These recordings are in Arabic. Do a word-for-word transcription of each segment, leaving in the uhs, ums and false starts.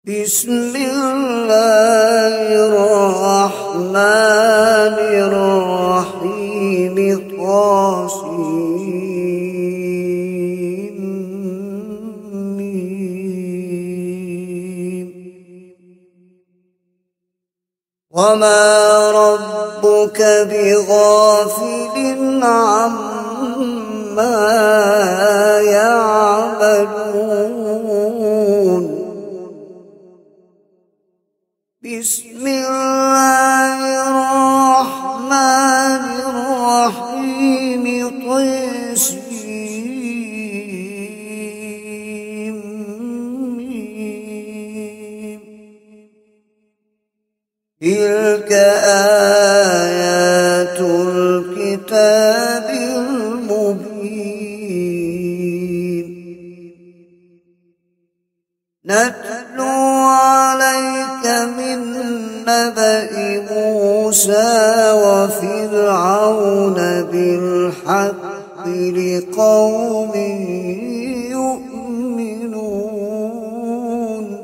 بسم الله الرحمن الرحيم طاسيم وما ربك بغافل عما يعملون. بسم الله الرحمن الرحيم طاسيم تلك آيات الكتاب المبين نتلو عليك من نبأ موسى وفرعون بالحق لقوم يؤمنون.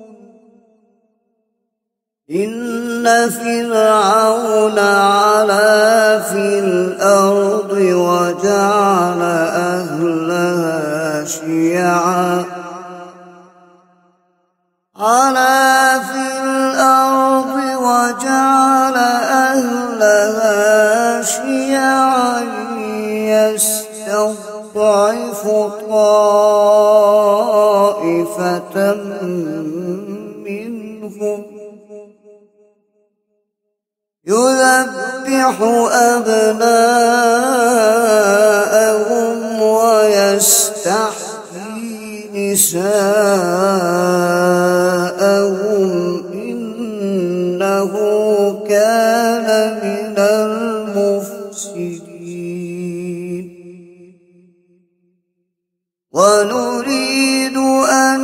إن فرعون علا في الأرض وجعل أهلها شيعا علا في الأرض وجعل أهلها شيعا يستضعف طائفة منهم يذبح أبناءهم ويستحيي نساءهم إنه كان من المفسدين. ونريد أن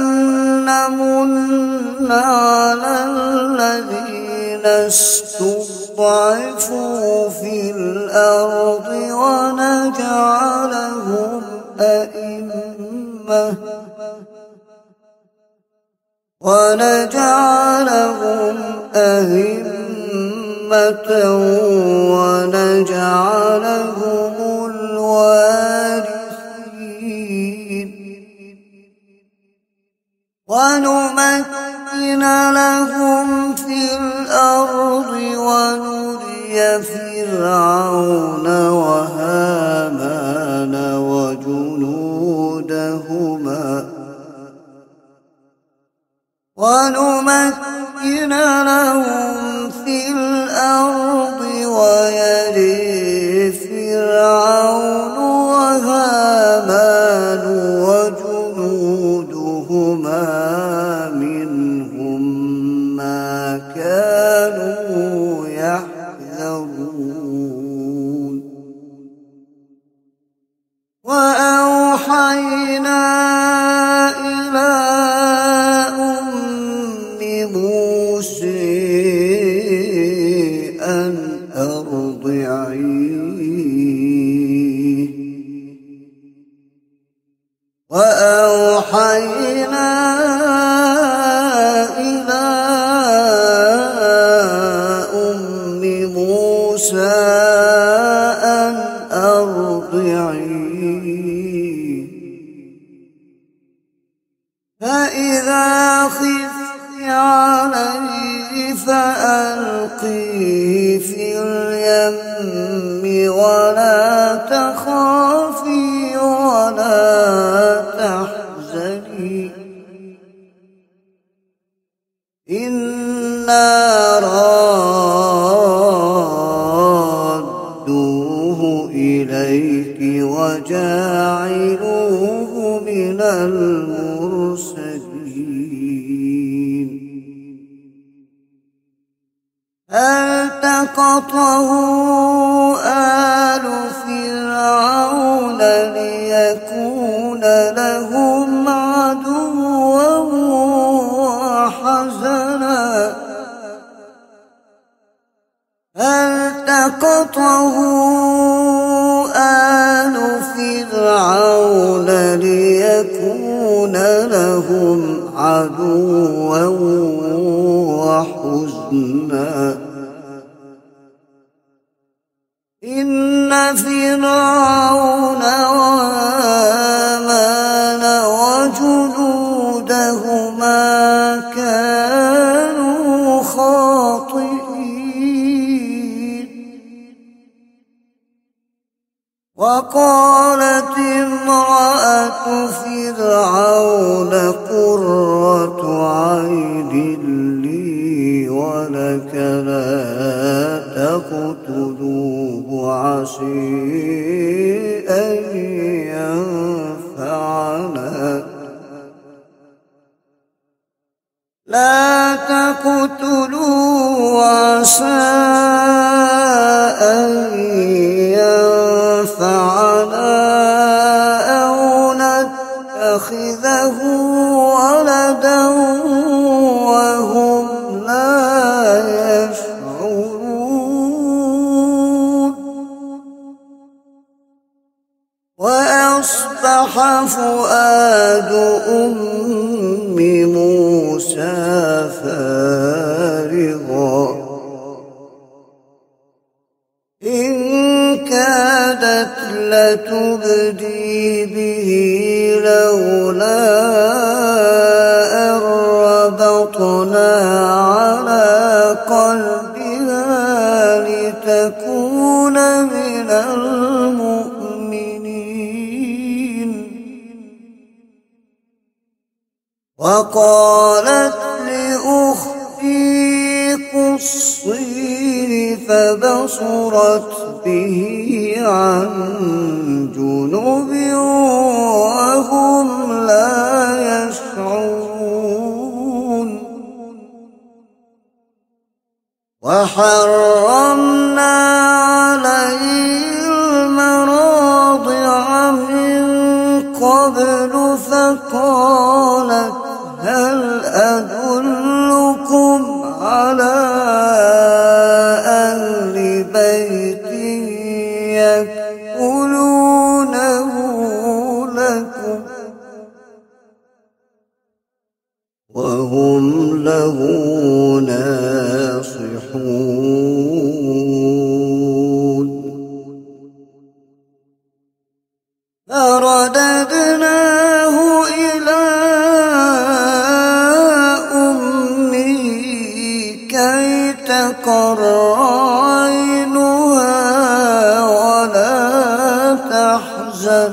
نمن على الذين استضعفوا في الأرض ونجعلهم أئمة ونجعلهم أئمة ونجعلهم الوارثين ونمكن لهم في الأرض ونري فرعون وهامان وجنودهما ونمكن لهم في الأرض ويري فرعون وهامان وجنودهما منهم ما كانوا يحذرون. وأوحينا إلى موسى أن أرضعيه وأوحينا إلى أم موسى أن أرضعيه فإذا خفت عليه فألقيه في اليم ولا تخافي ولا تحزني إنا رادوه إليك وجاعلوه من المرسلين. التقطه آل فرعون ليكون لهم عدوا وحزنا التقطه آل فرعون ليكون لهم عدوا فرعون وهامان وجنودهما كانوا خاطئين وقالت امرأة فرعون قرة عين لي ولك لا تقتلوه عسى أن ينفعنا لا تقتلوه عسى أن ينفعنا أو نتخذه ولدا وهم لا يشعرون وأصبح فؤاد أم موسى فارغا إن كادت لتبدي به لولا أن ربطنا على قلبها لتكون من المؤمنين وقالت لأختي قصيه فبصرت به عن جنب وهم لا يشعرون وحرمنا عليه المراضع من قبل فقالت هل أدلكم على أهل بيت يكفلونه لكم وهم له ناصحون فرددناه إلى أمه كي تقر عينها ولا تحزن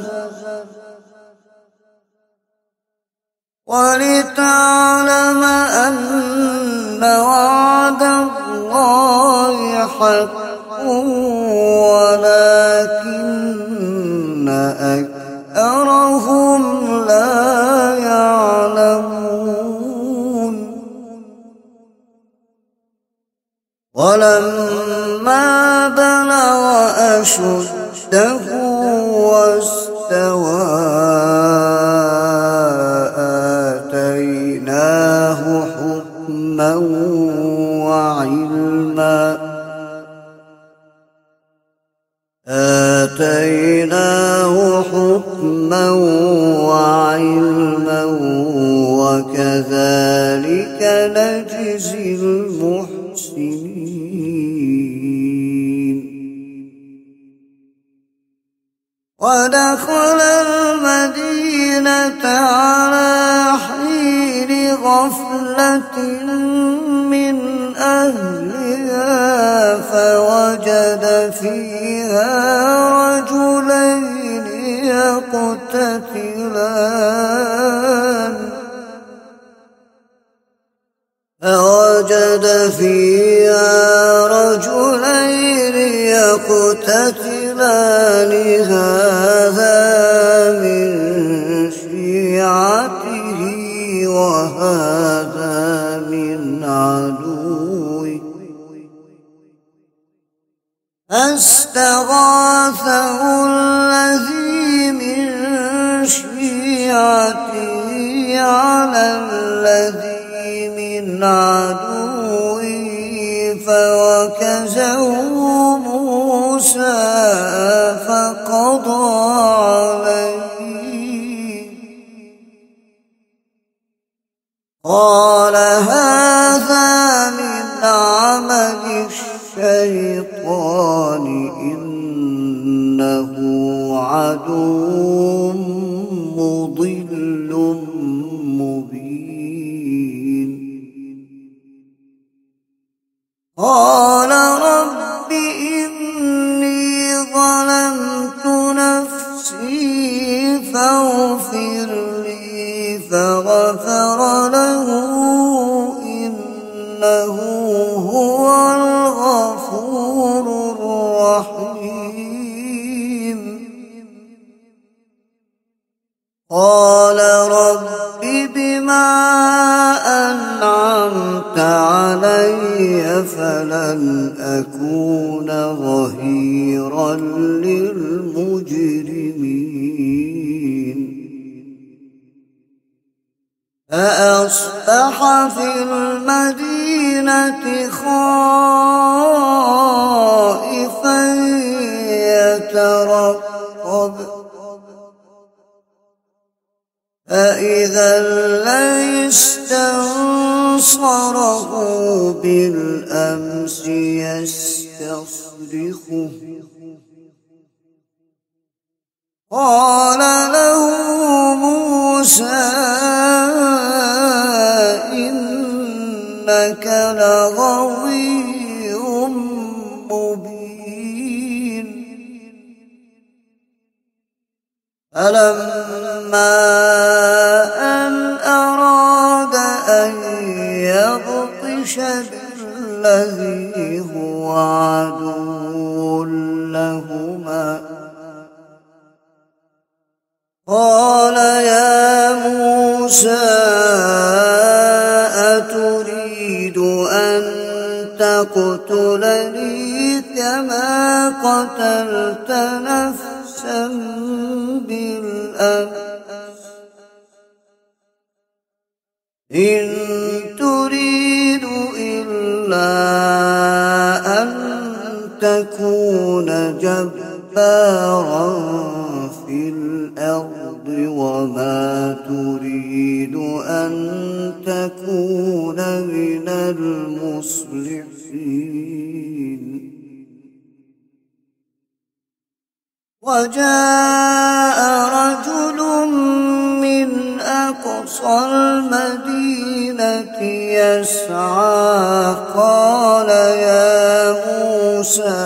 ولتعلم أن وعد الله حق ولكن أكثرهم لا يعلمون ولما بلغ أشده واستوى آتيناه حكما وعلما آتيناه حكما وعلما وكذلك نجزي المحسنين ودخل المدينة على حين غفلة من أهلها فوجد فيها رجلين يقتتلان فوجد فيها رجلين يقتتلان هذا من شيعته وهذا من عدوه فاستغاثه الذي من شيعته على الذي من عدوه فوكزه موسى فقضى عليه قال هذا من عمل الشيطان إن إنه عدو مضل مبين. قال رب إني ظلمت نفسي فاغفر لي فغفر له إنه هو الغفور الرحيم. قال رب بما أنعمت علي فلن أكون ظهيرا للمجرمين. فأصبح في المدينة خائفا يترقب فإذا الذي استنصره بالأمس يستصرخه قال له موسى إنك لغوي مبين. فلما أن أراد أن يبطش بالذي هو عدو لهما قال يا موسى أتريد أن تقتلني كما قتلت نفسا بالأمس إن تريد إلا أن تكون جبارا في الأرض وما تريد أن تكون من المصلحين. وجاء رجل من أقصى المدينة يسعى قال يا موسى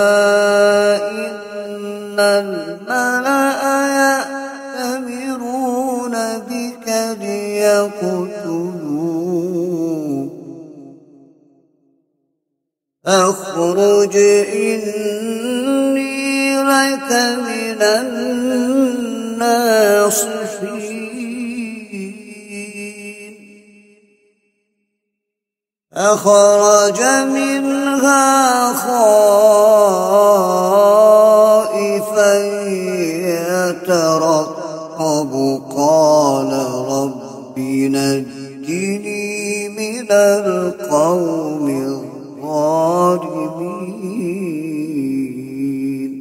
إن الملأ يأتمرون بك ليقتلوك فاخرج إني لك من الناصحين. فخرج منها خائفا يترقب قال رب نجني من القوم الظالمين.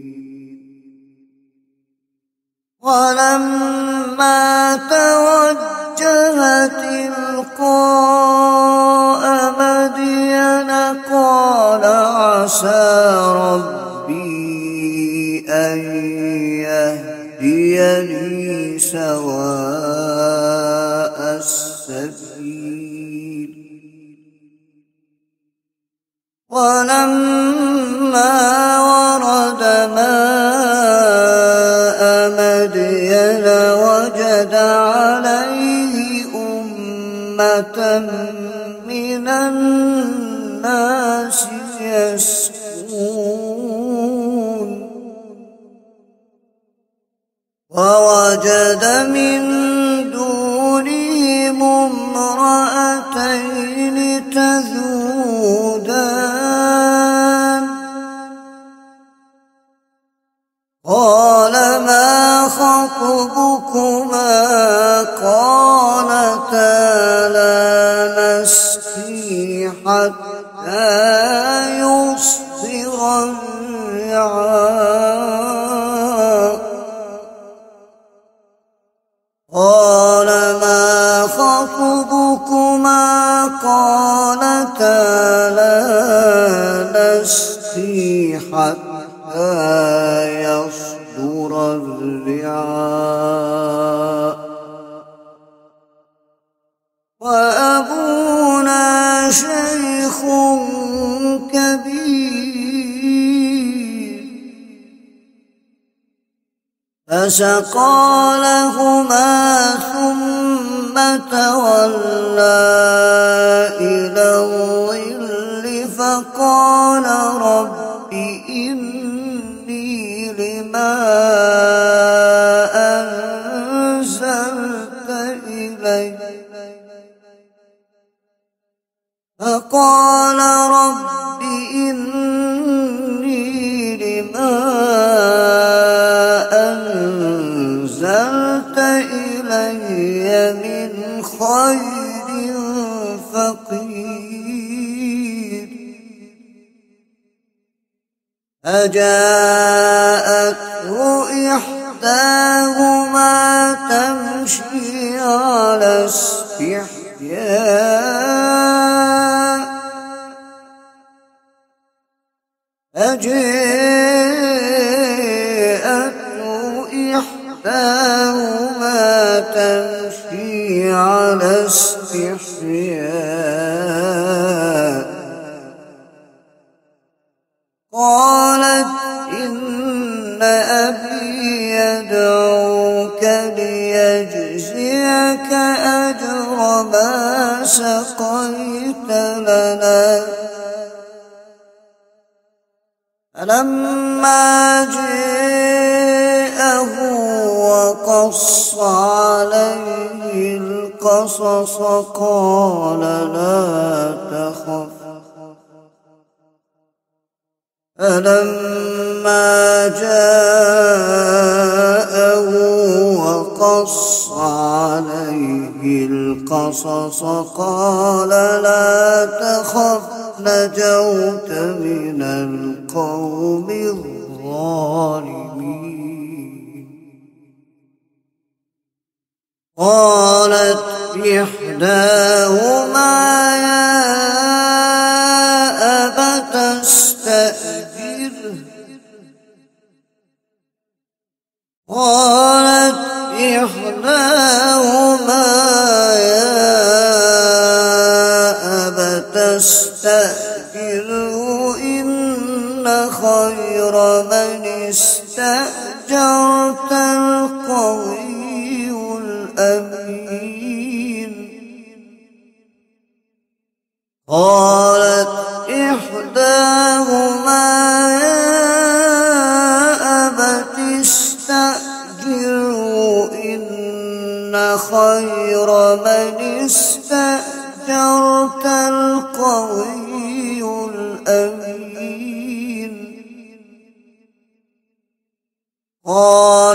ولما توجه تلقاء مدين قال عسى ربي أن يهديني سواء السبيل. ولما ورد ماء مدين وجد عليه أمة من الناس يسقون ووجد من دونهم امرأتين تذودان قال ما خطبكما قالتا لا نسقي حتى يصدر الرعاء قال ما خطبكما قالتا لا نسقي حتى يصدر فسقى لهما ثم تولى إلى الظل فقال رب إني لما أنزلت إلي فقال رب إني لما أنزلت إلي من خير فقير فجاءته إحداهما تمشي على استحياء فجاءته إحداهما تمشي على استحياء قالت إن أبي يدعوك ليجزيك أجر ما سقيت لنا فلما جاءه وقص عليه القصص قال لا تخف فلما جاءه وقص عليه القصص قال لا تخف نجوت من القوم الظالمين قالت إحداهما يا أبت استأجره قالت إحداهما يا أبت استأجره إن خير من استأجرت القوي الأمين قالت إحداهما يا أبت استأجره إن خير من استأجرت القوي الأمين قال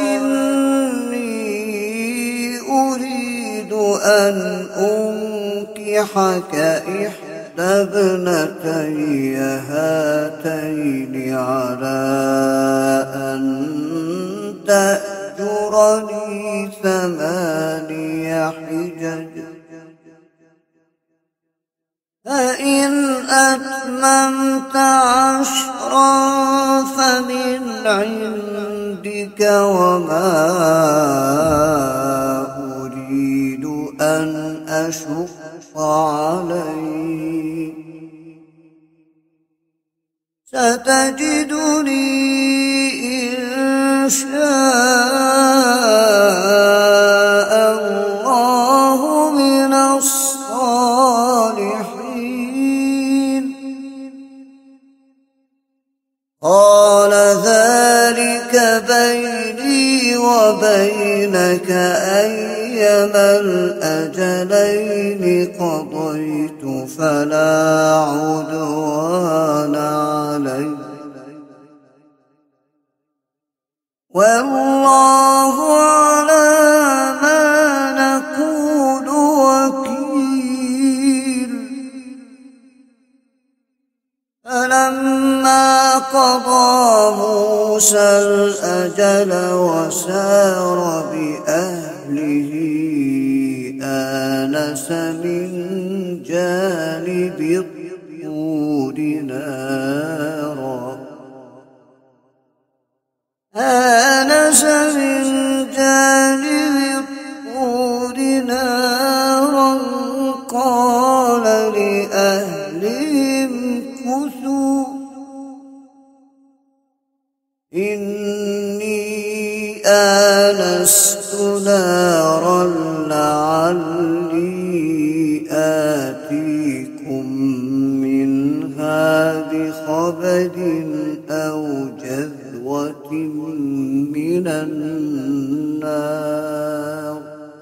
إني أريد أن أنكحك إحدى ابنتي هاتين على أن تأجرني ثماني حجج فإن أتممت عشرا فمن عندك وما أريد أن أشق عليك ستجدني إن شاء الله من الصالحين قال ذلك بيني وبينك أيما الأجلين قضيت فلا عدوان علي والله على ما نقول وكيل فلما قضى موسى الأجل وسار بأهله آنس من جانب الطور نارا آنس من جانب الطور نارا قال لأهلهم كثوا إني آنست نارا لعلي آتيكم منها بخبر أو جذوة من النار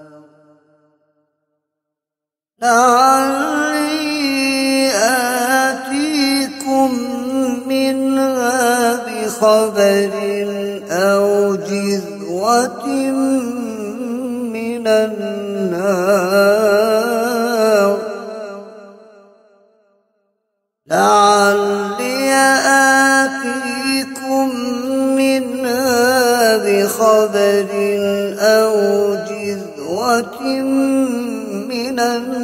لعلي آتيكم منها بخبر أو جذوة من النار لعلي آتيكم منها بخبر أو جذوة من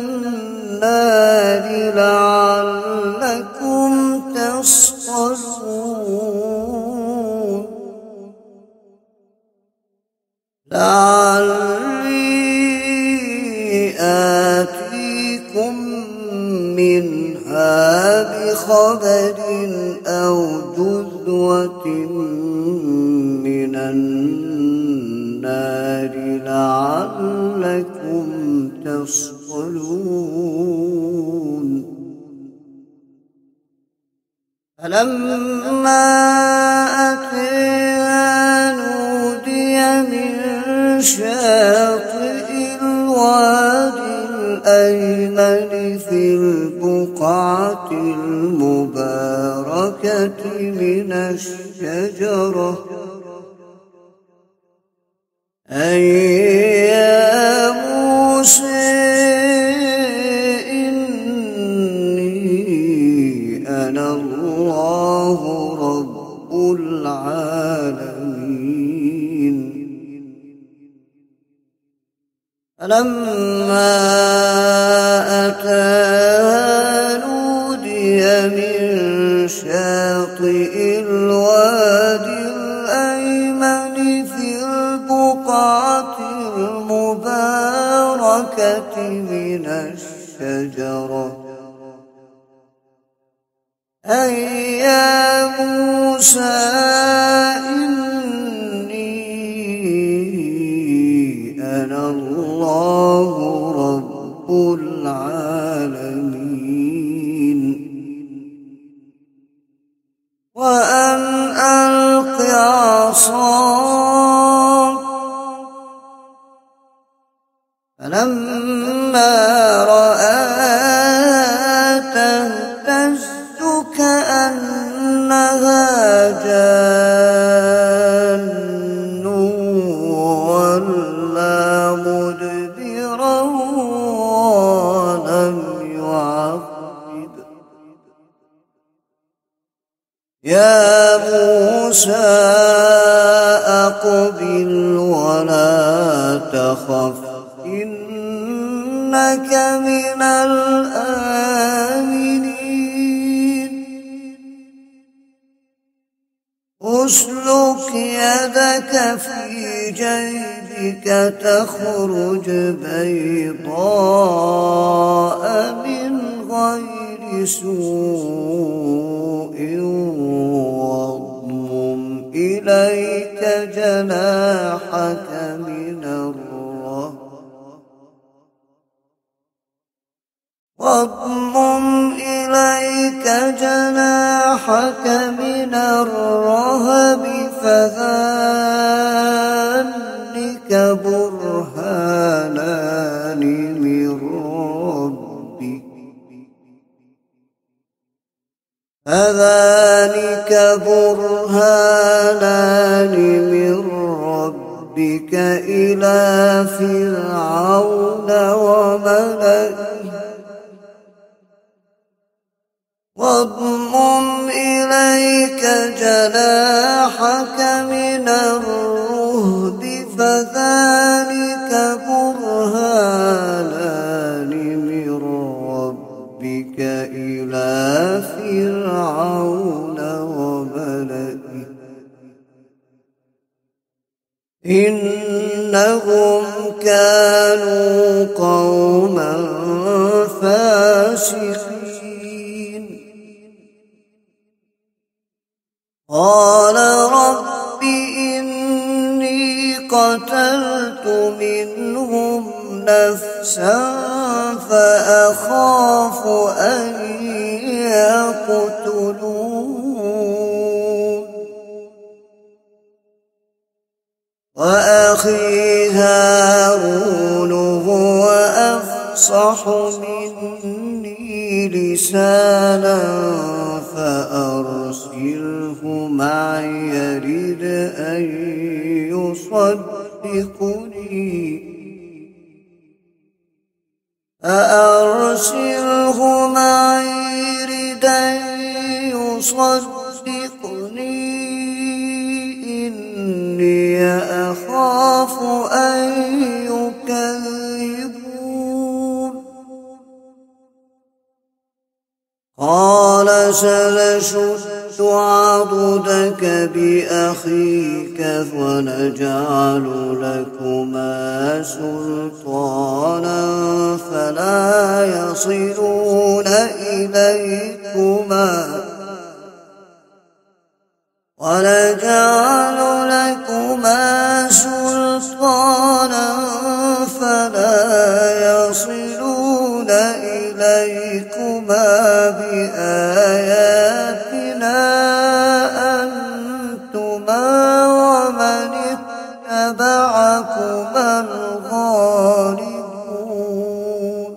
النار لعلكم تصطلون لعلي آتيكم منها بخبر أو جذوة من النار لعلكم تصطلون فلما أتيها نودي من شاطئ الوادي الأيمن في البقعة المباركة من الشجرة أي يا موسى إني أنا الله رب العالمين فلما أتاها نودي من شاطئ الوادي الأيمن في البقعة المباركة من الشجرة أي يا موسى إني أنا الله رب العالمين وأن ألق عصاك فلما رآها تهتز كأنها جان ولا مدبرا ولم يعقب يا موسى أقبل ولا تخف إنك من الآمنين أسلك يدك في جيبك تخرج بيضاء من غير سوء واضمم إليك جناحك من الرهب واضمم إليك جناحك من الرهب فذلك برهانان من ربك فذلك برهانان من ربك إلى فرعون وملئه واضمم إليك جناحك من الرهب فذلك برهانان من ربك إلى فرعون وملئه إنهم كانوا قوما فاسقين قال رب إني نفسا فأخاف أن يقتلون وأخي هارون هو أفصح مني لسانا فأرسله معي يرد أن يصدقني فأرسله معي يرد أن يصدقني إني أخاف أن يكذبون قال سنشد عضدك بأخيك ونجعل لكما سلطانا فلا يصلون إليكما ونجعل لكما سلطانا فلا يصلون إليكما بآياتنا أنتما ومن اتبعكما الغالبون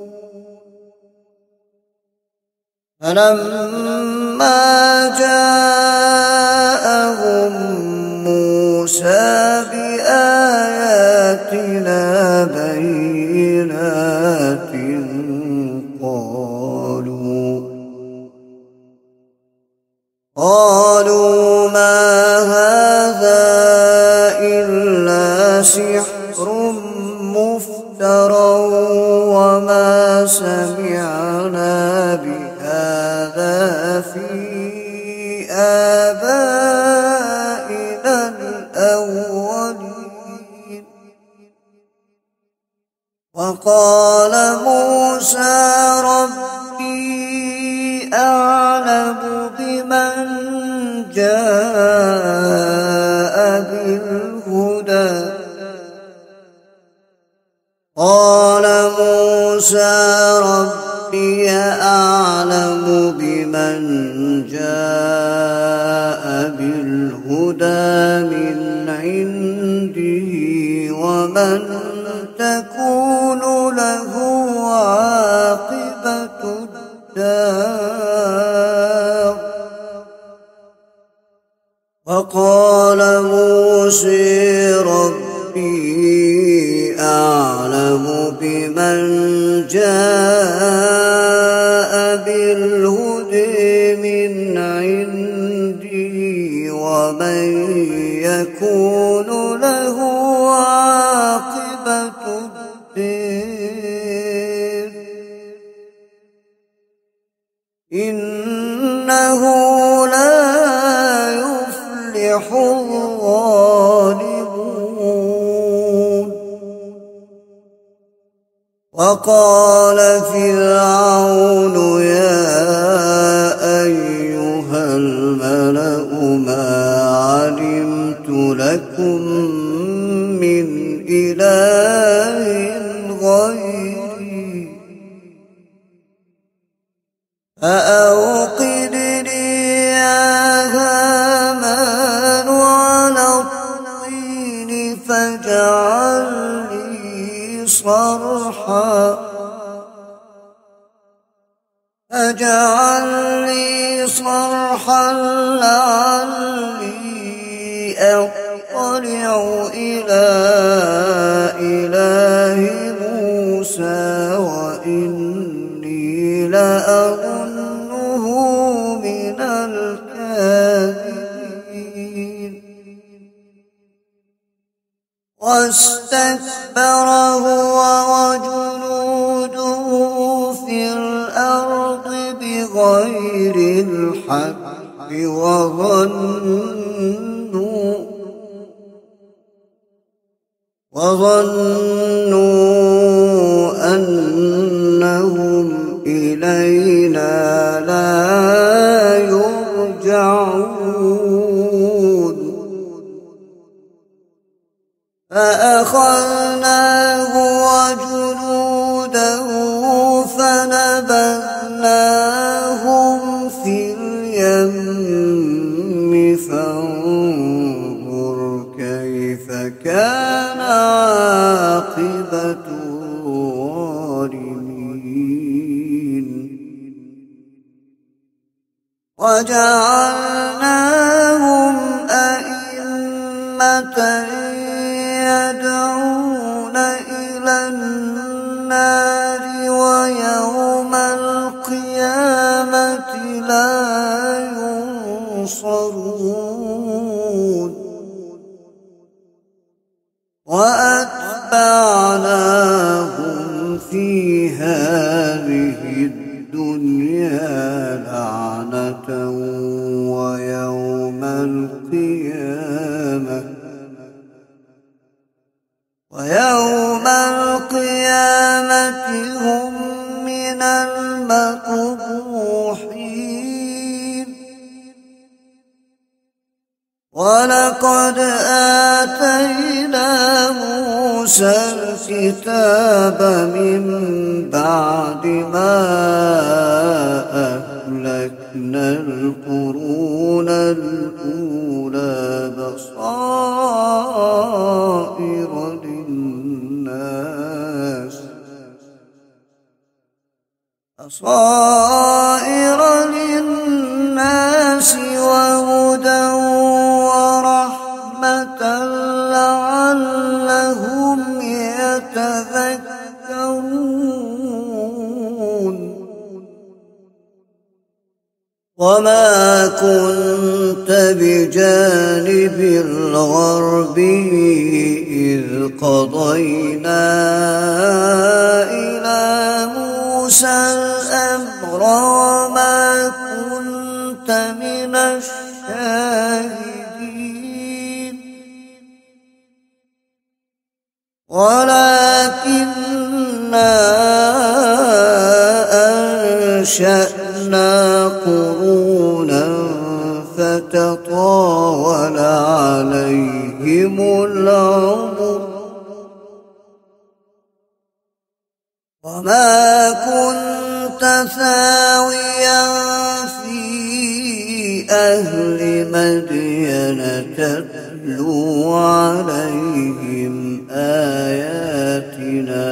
فلما جاءهم موسى بآياتنا بينات قالوا قالوا ما هذا إلا سحر مفترى وما سمعنا بهذا في آبائنا الأولين وقال موسى ربي أعلم بمن جاء بالهدى قال موسى ربي أعلم بمن جاء بالهدى من عنده ومن تكون له عاقبة الدار وقال موسى ربي أعلم بمن جاء بالهدى من عنده ومن يكون له عاقبة الدار إنه لا يفلح الظالمون وقال فرعون يا أيها الملأ ما علمت لكم من إله غيري فأوقد لي يا هامان على الطين فاجعل لي صرحا فاجعل لي صرحا لعلي أطلع إلى إله موسى وإني لأظنه من الكاذبين واستكبر هو وجنوده في الأرض بغير الحق وظنوا وظنوا أنهم إلينا لا يرجعون فأخذناه وجنوده وجعلناهم أئمة يدعون إلى النار ويوم القيامة لا ينصرون وأتبعناهم في هذه الدنيا لعنة ويوم القيامة ويوم القيامة هم من المقبوحين ولقد آتينا موسى الكتاب من بعد ما أهلكنا القرون الأولى بصائر للناس بصائر للناس وهدى ورحمة لعلهم يتذكرون وما كنت بجانب الغربي إذ قضينا إلى موسى الأمر وما كنت من الشاهدين ولكننا أنشأنا قرونا فتطاول عليهم العمر وما كنت ثاويا في أهل مدين تتلو عليهم آياتنا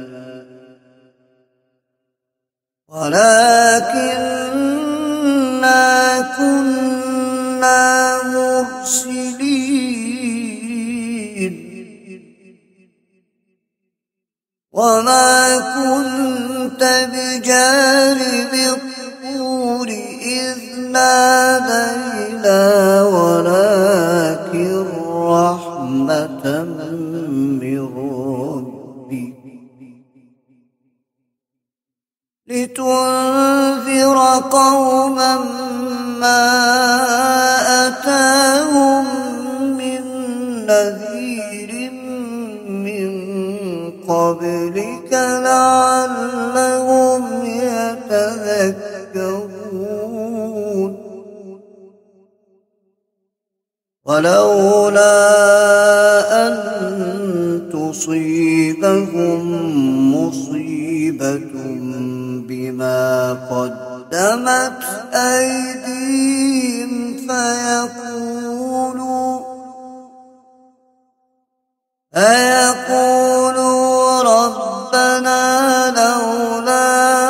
ولكننا كنا مرسلين وما كنت بجانب الطور إذ نادينا ولكن رحمة من ربك لتنذر قوما ما أتاهم من نذير من قبلك لعلهم يتذكرون ولولا أن تصيبهم مصيبة بما قدمت أيديهم فيقولوا فيقولوا ربنا لولا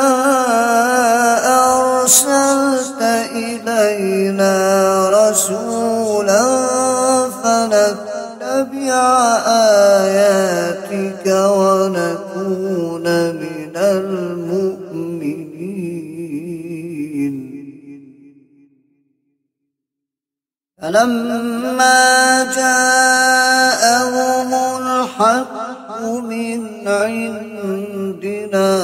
أرسلت إلينا رسولا فنتبع آياتك ونكون من المؤمنين فلما جاءهم الحق من عندنا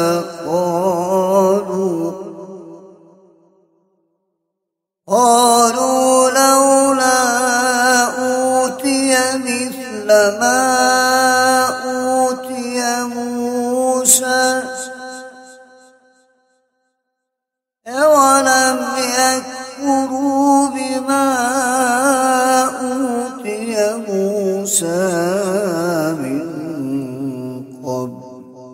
قالوا قالوا لولا أوتي مثل ما أوتي موسى ولم يكفروا بما أوتي موسى من قبل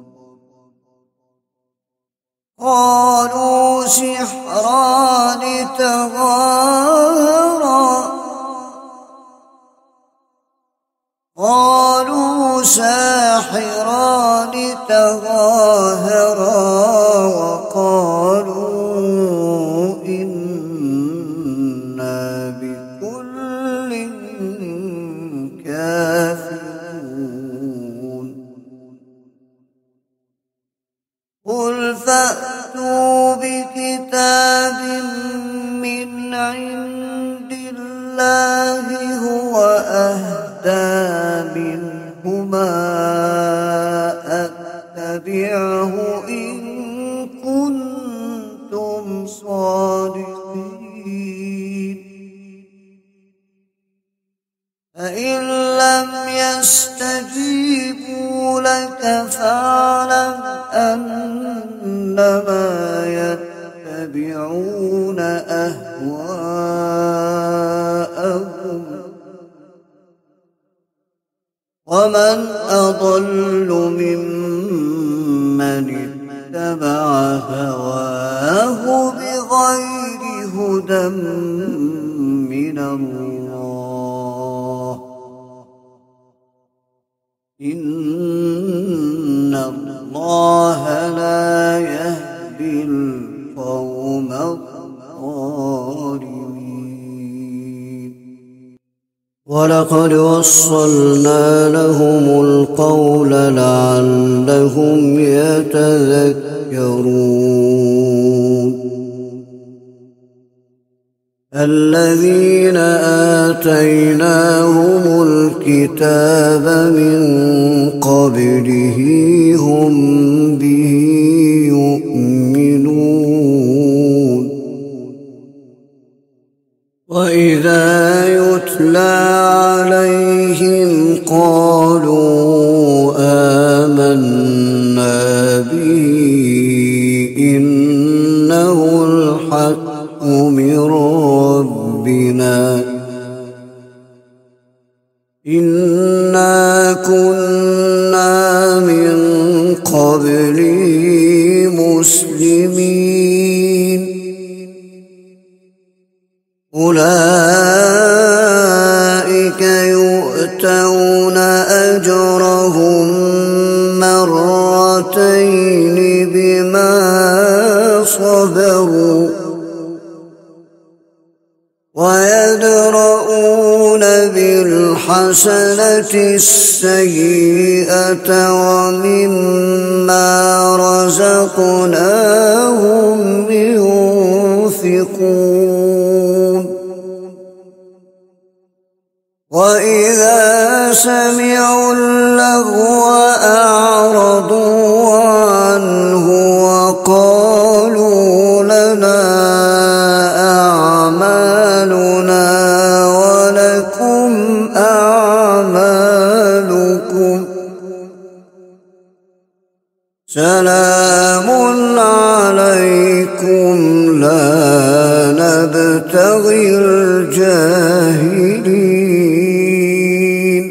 قالوا سحران تظاهرا قالوا ساحران تظاهرا وقالوا إنا كتاب من عند الله هو أهدى منهما أتبعه إن كنتم صادقين فإن لم يستجيبوا لك فاعلم أنما يتبعون أهواءهم ومن أضل ممن اتبع هواه بغير هدى من الله إن الله لا يهدي القوم الظالمين ولقد وصلنا لهم القول لعلهم يتذكرون الذين آتيناهم الكتاب من قبله هم به يؤمنون وإذا يتلى عليهم قالوا آمنا به إنه الحق من ربنا إنا كنا من قبله مسلمين أولئك يؤتون أجرهم مرتين بما صبروا ويدرؤون بالحسنة السيئة ومما رزقناهم ينفقون وإذا سمعوا اللغو أعرضوا عنه وقالوا لنا أعمالنا ولكم أعمالكم سلام عليكم لا نبتغي الجاهلين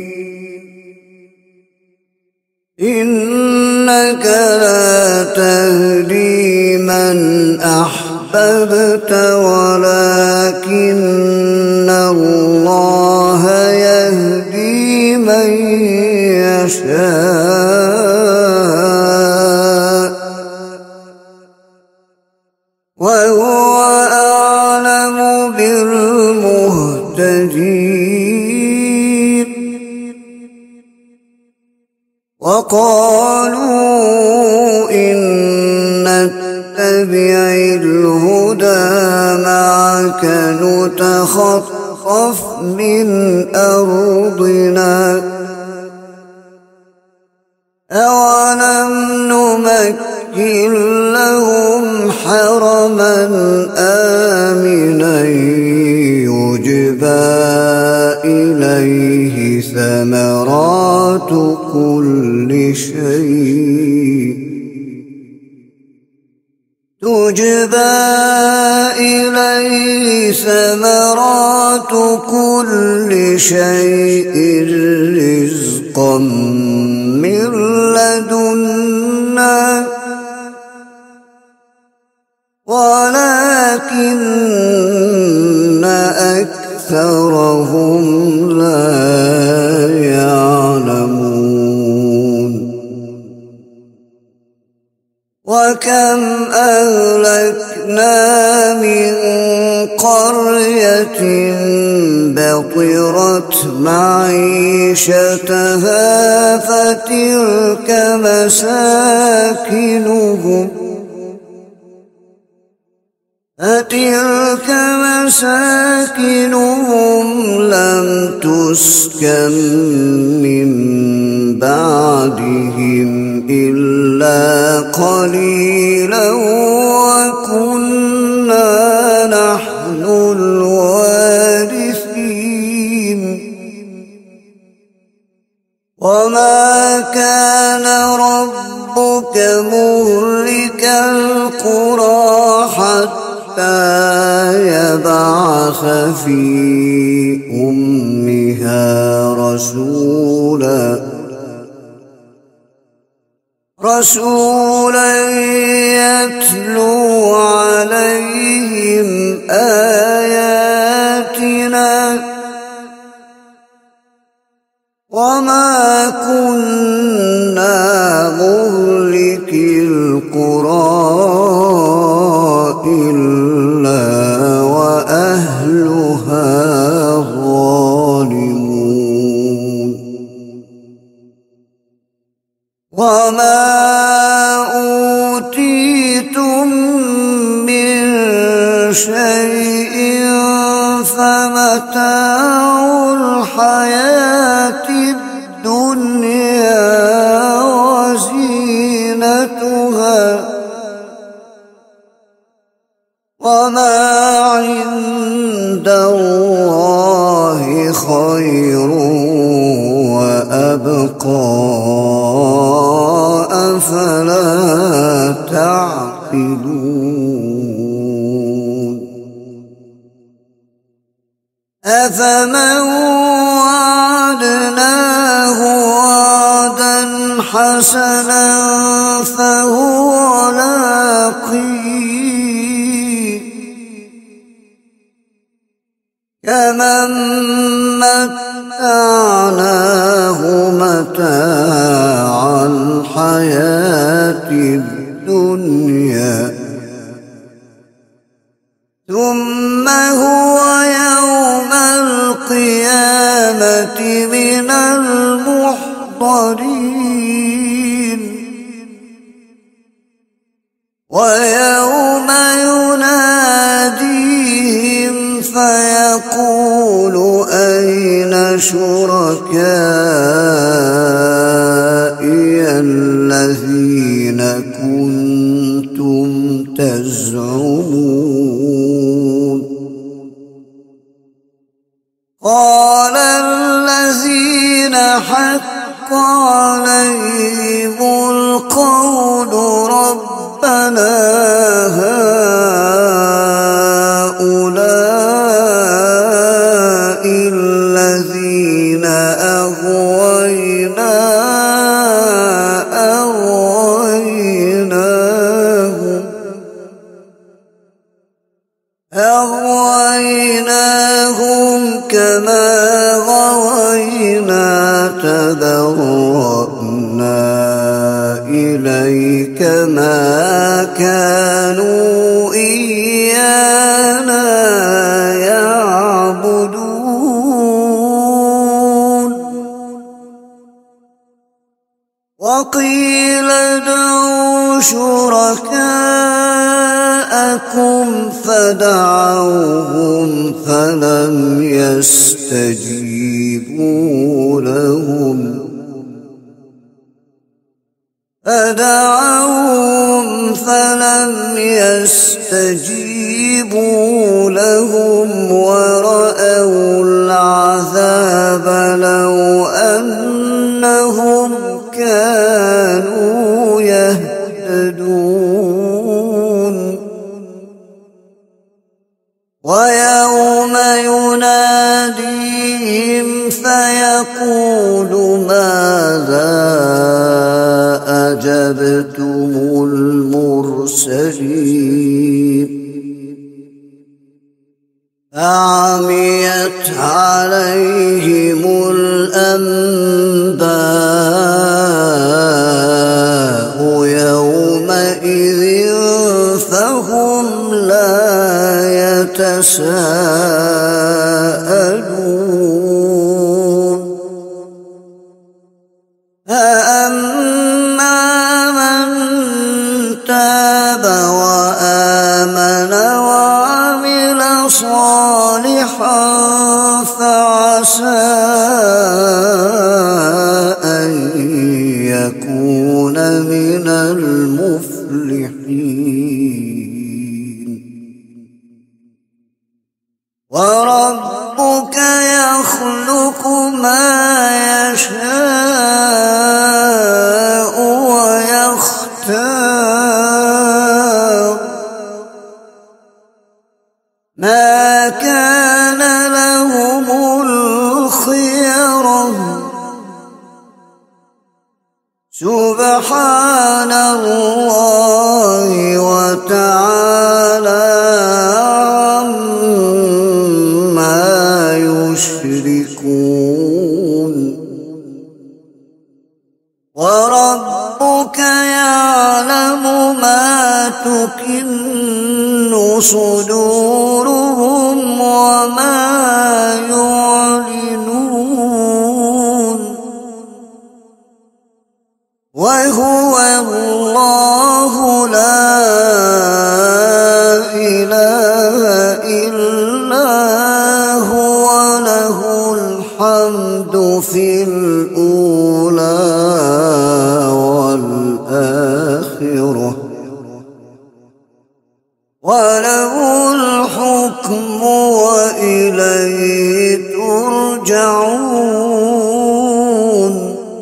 إنك لا تهدي من أحببت ولكن الله يهدي من يشاء وهو أعلم بالمهتدين وقالوا إن نتبع الهدى معك نتخطف من أرضنا أولم نمكن لهم حرما آمنا يجبى إليه ثمرات كل شيء تجبى إليه ثمرات كل شيء رزقا من لدنا ولكن أكثرهم لا يعلمون وكم أهلكنا من قرية بطرت معيشتها فتلك مساكنهم فتلك مساكنهم لم تسكن من بعدهم إلا قليلا وكنا نحن الوارثين وما كان ربك مهلك القرى حتى يبعث في أمها رسولا رسولا يتلو عليهم آياتنا وما كنا مهلكي القرى إلا وأهلها ظالمون وما أوتيتم من شيء فمتاع الحياة الدنيا وزينتها وما عند الله خير وأبقى أفلا تعقلون أفمن وعدناه وعدا حسنا فهو لاقيه كمن متعناه متاع الحياة الدنيا ثم هو يوم القيامة من المحضرين ويوم يناديهم فيقول أين شركائي الذين كنتم تزعمون قال الذين حق عليهم القول ربنا هؤلاء الذين أغوينا أغويناهم أغويناهم كما غوينا تبرأنا إليك ما كانوا إيانا يعبدون وقيل ادعوا شركاءكم فدعوهم فلم يستجيبوا لهم فدعوهم فلم يستجيبوا لهم ورأوا العذاب لو أنهم كانوا يهتدون ويوم يناديهم فيقول ماذا أجبتم المرسلين فعميت عليهم الأنباء يومئذ فهم لا يتساءلون فأما من تاب وآمن وعمل صالحا فعسى أن يكون من المفلحين وربك يخلق ما يشاء ويختار ما كان لهم الخيرة سبحان الله وتعالى عما يشركون وربك يعلم ما تكن صدورهم وما يعلنون وهو الله لا إله إلا هو له الحمد في الأولى والآخرة وله الحكم وإليه ترجعون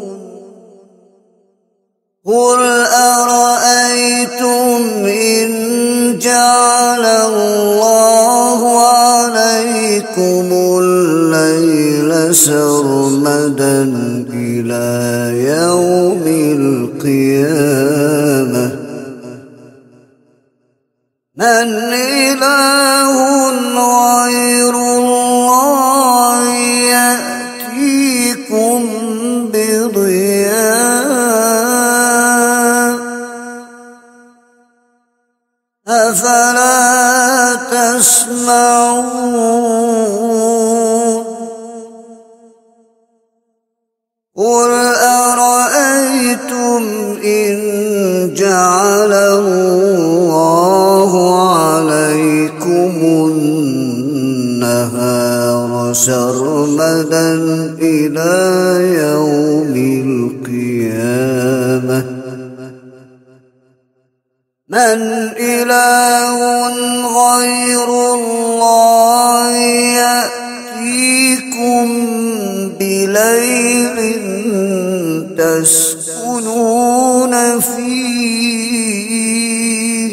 قل أرأيتم إن جعل الله عليكم الليل سرمدا إلى يوم القيامة من إله غير الله يأتيكم بضياء أفلا تسمعون قل أرأيتم إن جعل الله عليكم النهار سرمدا إلى يوم القيامة من إله غير الله يأتيكم بليل تسكنون فيه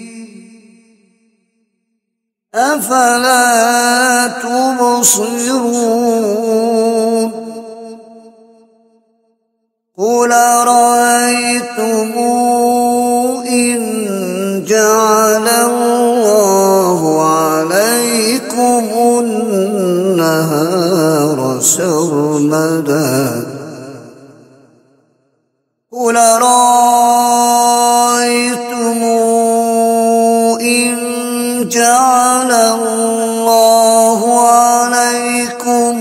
أفلا تبصرون قل أرأيتم إن جعل الله عليكم النهار سرمدا قل أرأيتم إن جعل الله عليكم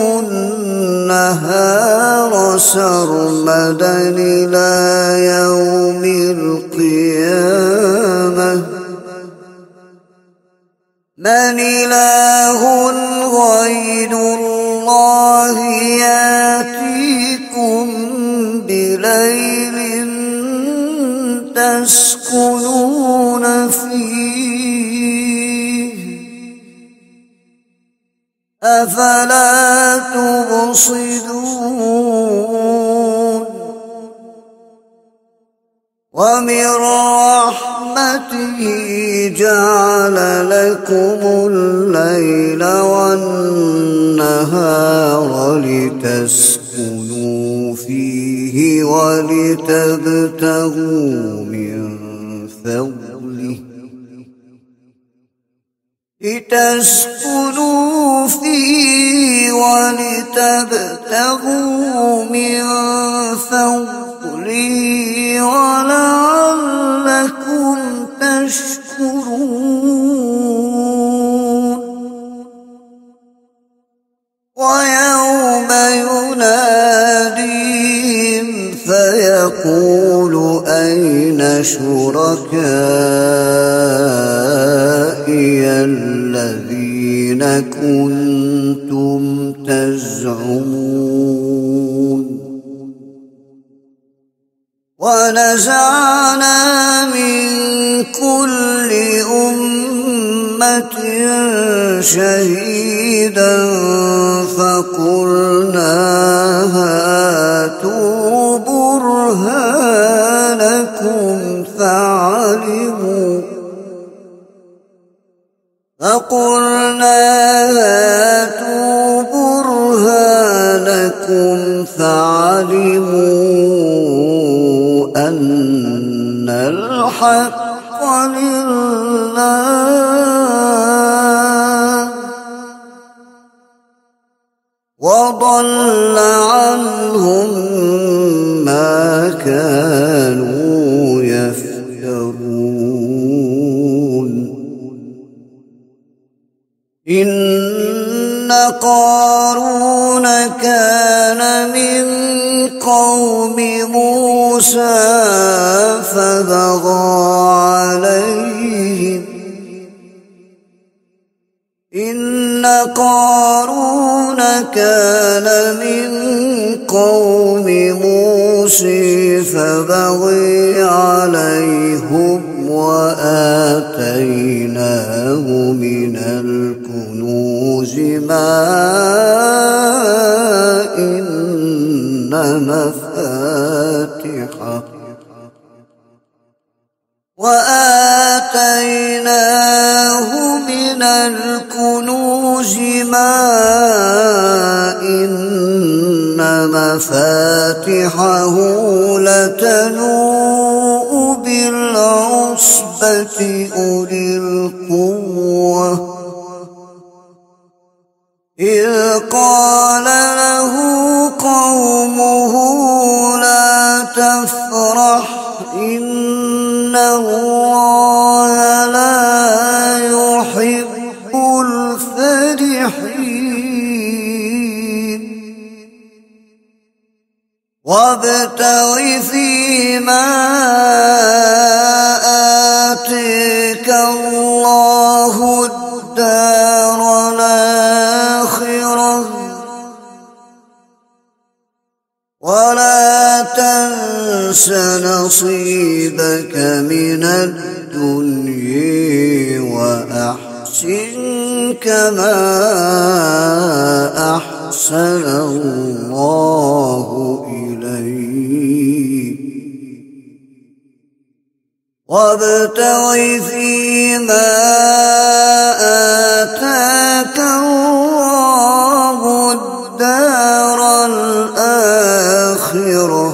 النهار سرمدا إلى يوم القيامة من إله غير الله يأتيكم بليل تسكنون فيه أفلا تبصرون ومن رحمته جعل لكم الليل والنهار لتسكنوا فيه ولتبتغوا من فضله لتسكنوا فيه ولتبتغوا من فضله ولعلكم تشكرون ويوم يناديهم فيقول أين شركائي الذين كنتم تزعمون ونزعنا من كل أمة شهيدا فقلنا هاتوا برهانكم فعلموا فقلنا هاتوا برهانكم فعلموا أن الحق لله وضل عنهم ما كانوا يفترون إن قارون كان من قوم موسى فبغى عليهم إن قارون كان من قوم موسى فبغى عليهم وآتيناه من الكنوز ما إن مفاتحه وآتيناه من الكنوز ما إن مفاتحه لتنوء بالعصبة أولي القوة إذ قال له قومه لا تفرح إن الله لا يحب الفرحين وابتغ فيما آتيك الله الدار الآخرة ولا تنس نصيبك من الدنيا وأحسن كما أحسن الله إليك وابتغ فيما آتاك الله الدار الآخرة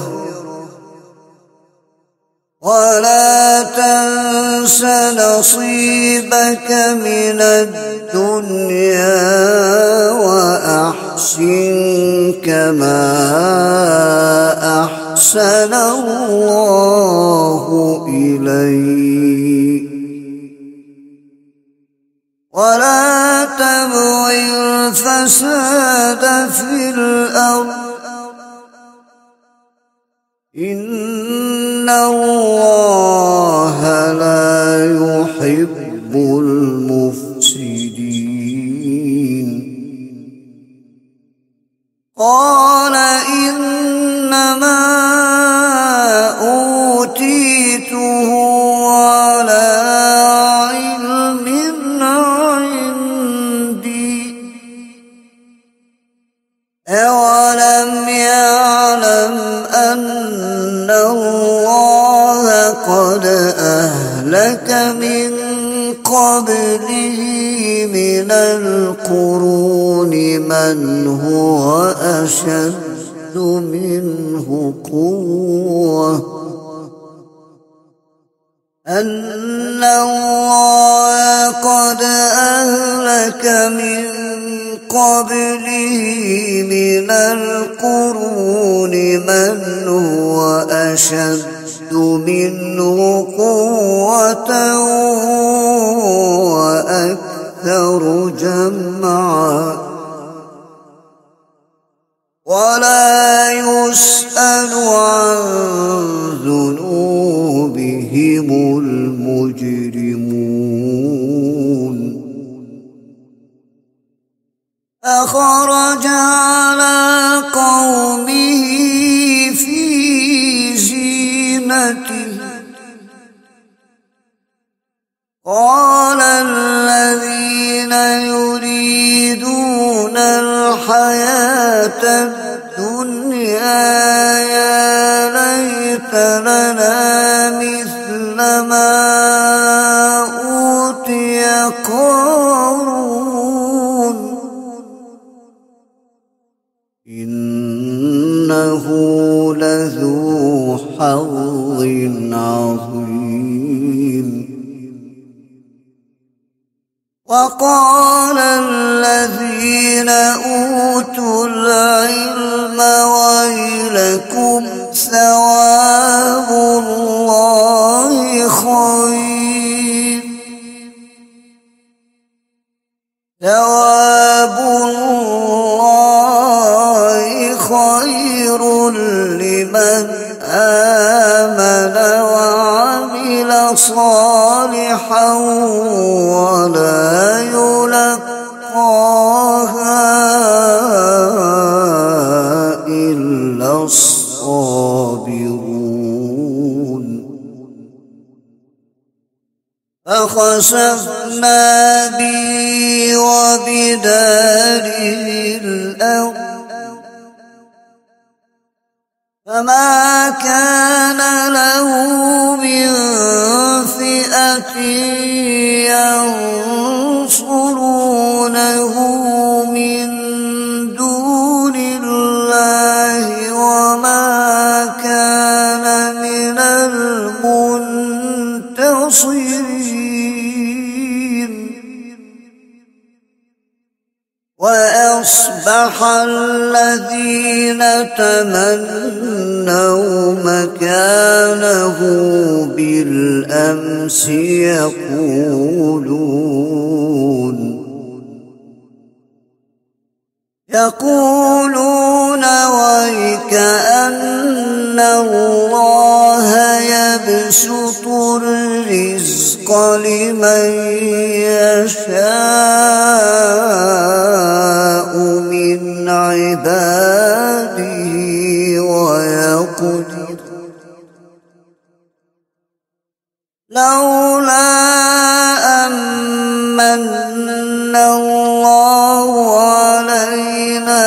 ولا تنس نصيبك من الدنيا وأحسن كما أحسن الله إليك ولا تبغ الفساد في الأرض إن الله لا يحب المفسدين قال إنما أوتيته على علم عندي أولم يعلم أن الله قد أهلك من قبله من القرون من هو أشد منه قوة أن الله قد أهلك من قبله من القرون من هو أشد منه قوة وأكثر جمعا ولا يسأل عن ذنوبهم المجرمون فخرج على قومه في زينته قال الذين يريدون الحياة الدنيا يا ليت لنا مثل ما أوتي قارون إنه لذو حظ عظيم. وقال الذين أوتوا العلم ويلكم ثواب الله خير ثواب الله خير لمن آمن وعمل صالحا ولا يلقاها إلا الصابرون. فخسفنا به وبداره الأرض فما كان له من فئة ينصرونه من دون الله وما كان من المنتصرين. وأصبح الذين تمنوا مكانه بالأمس يقولون يقولون ويكأن الله يبسط الرزق لمن يشاء من عباده ويقدر لولا أمن الله علينا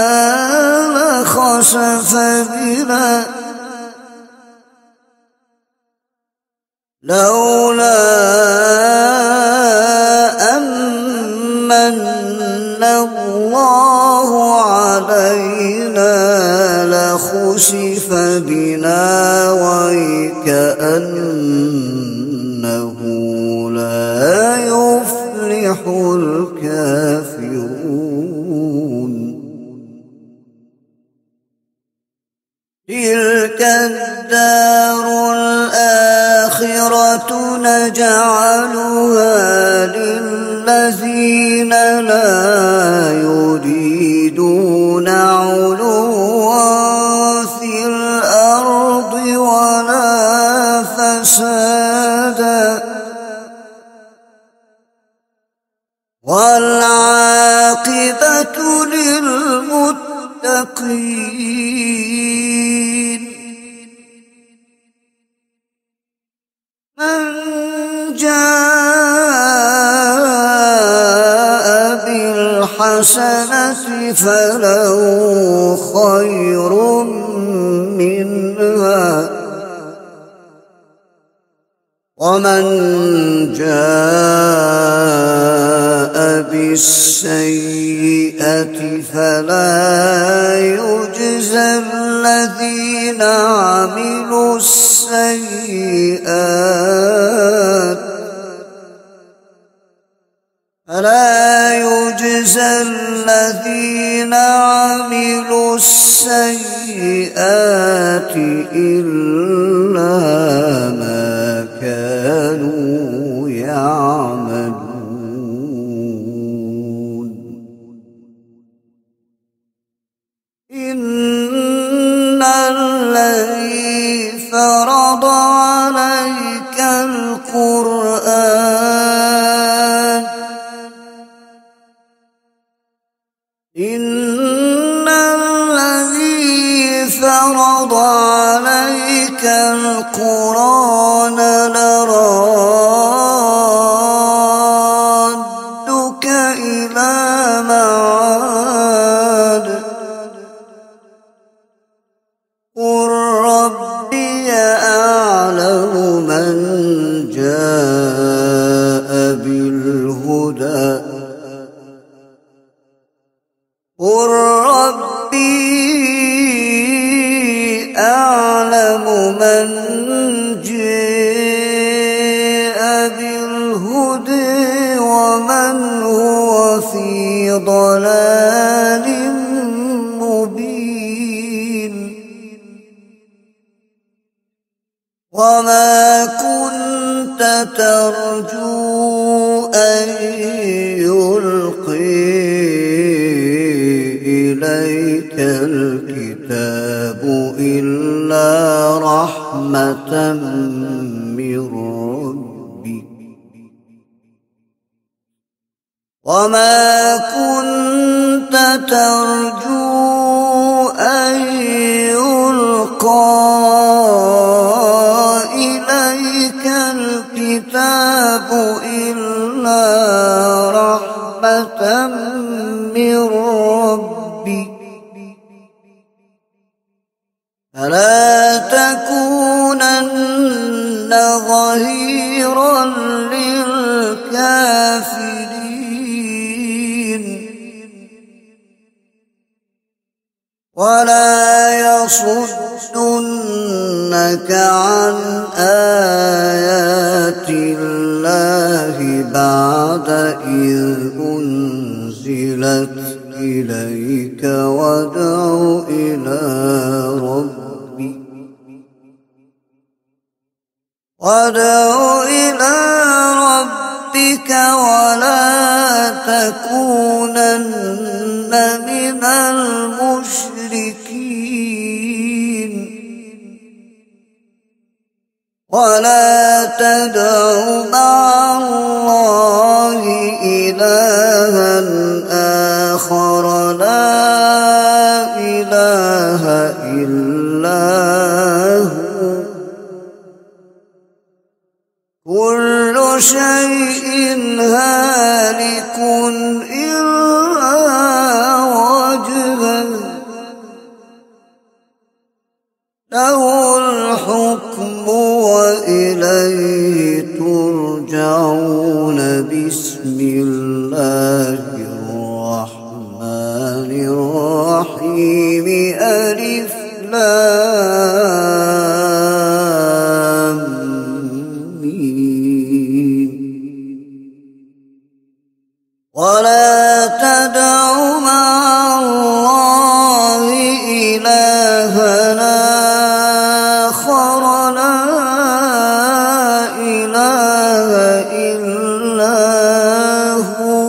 لخسف بنا لولا أمن الله علينا لخسف بنا ويكأنه لا يفلح الكافرون. تلك الدار الآخرة نجعلها للذين لا يريدون علوا في الأرض ولا فسادا والعاقبة للمتقين. من جاء بالحسنة فله خير منها ومن جاء بالسيئة فلا يجزى الذين عملوا السيئات فلا يجزى الذين عملوا السيئات إلا ما كانوا يعملون. إن الذي فرض عليك القرآن إن الذي فرض عليك القرآن لرادك إلى معاد قل ربي أعلم من جاء بالهدى قل ربي أعلم من جاء بالهدى ومن هو في ضلال مبين وما كنت ترجو أن يلقي إليك الكتاب إلا رحمة من ربك وما كنت ترجو أن يلقى إليك الكتاب إلا رحمة من ربك فلا تكونن ظهيرا للكافرين ولا يصدنك عن آيات الله بعد إذ أنزلت إليك وادع إلى ربك وادع إلى ربك ولا تكونن من المشركين ولا تدع مع الله إلها آخر لا إله إلا هو كل شيء هالك إلا وجهه له الحكم وإليه ترجعون بسم الله الرحمن الرحيم ألف لام ميم ولا تدع مع الله إلها آخر لا إله إلا هو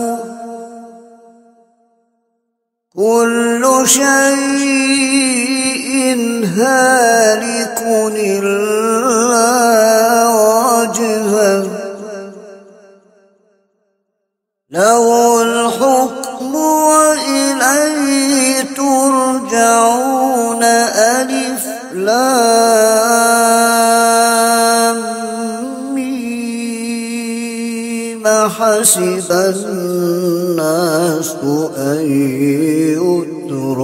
كل شيء هالك إلا وجهه له الحكم وإليه ترجعون ألف لام ميم حسب الناس أن يتركوا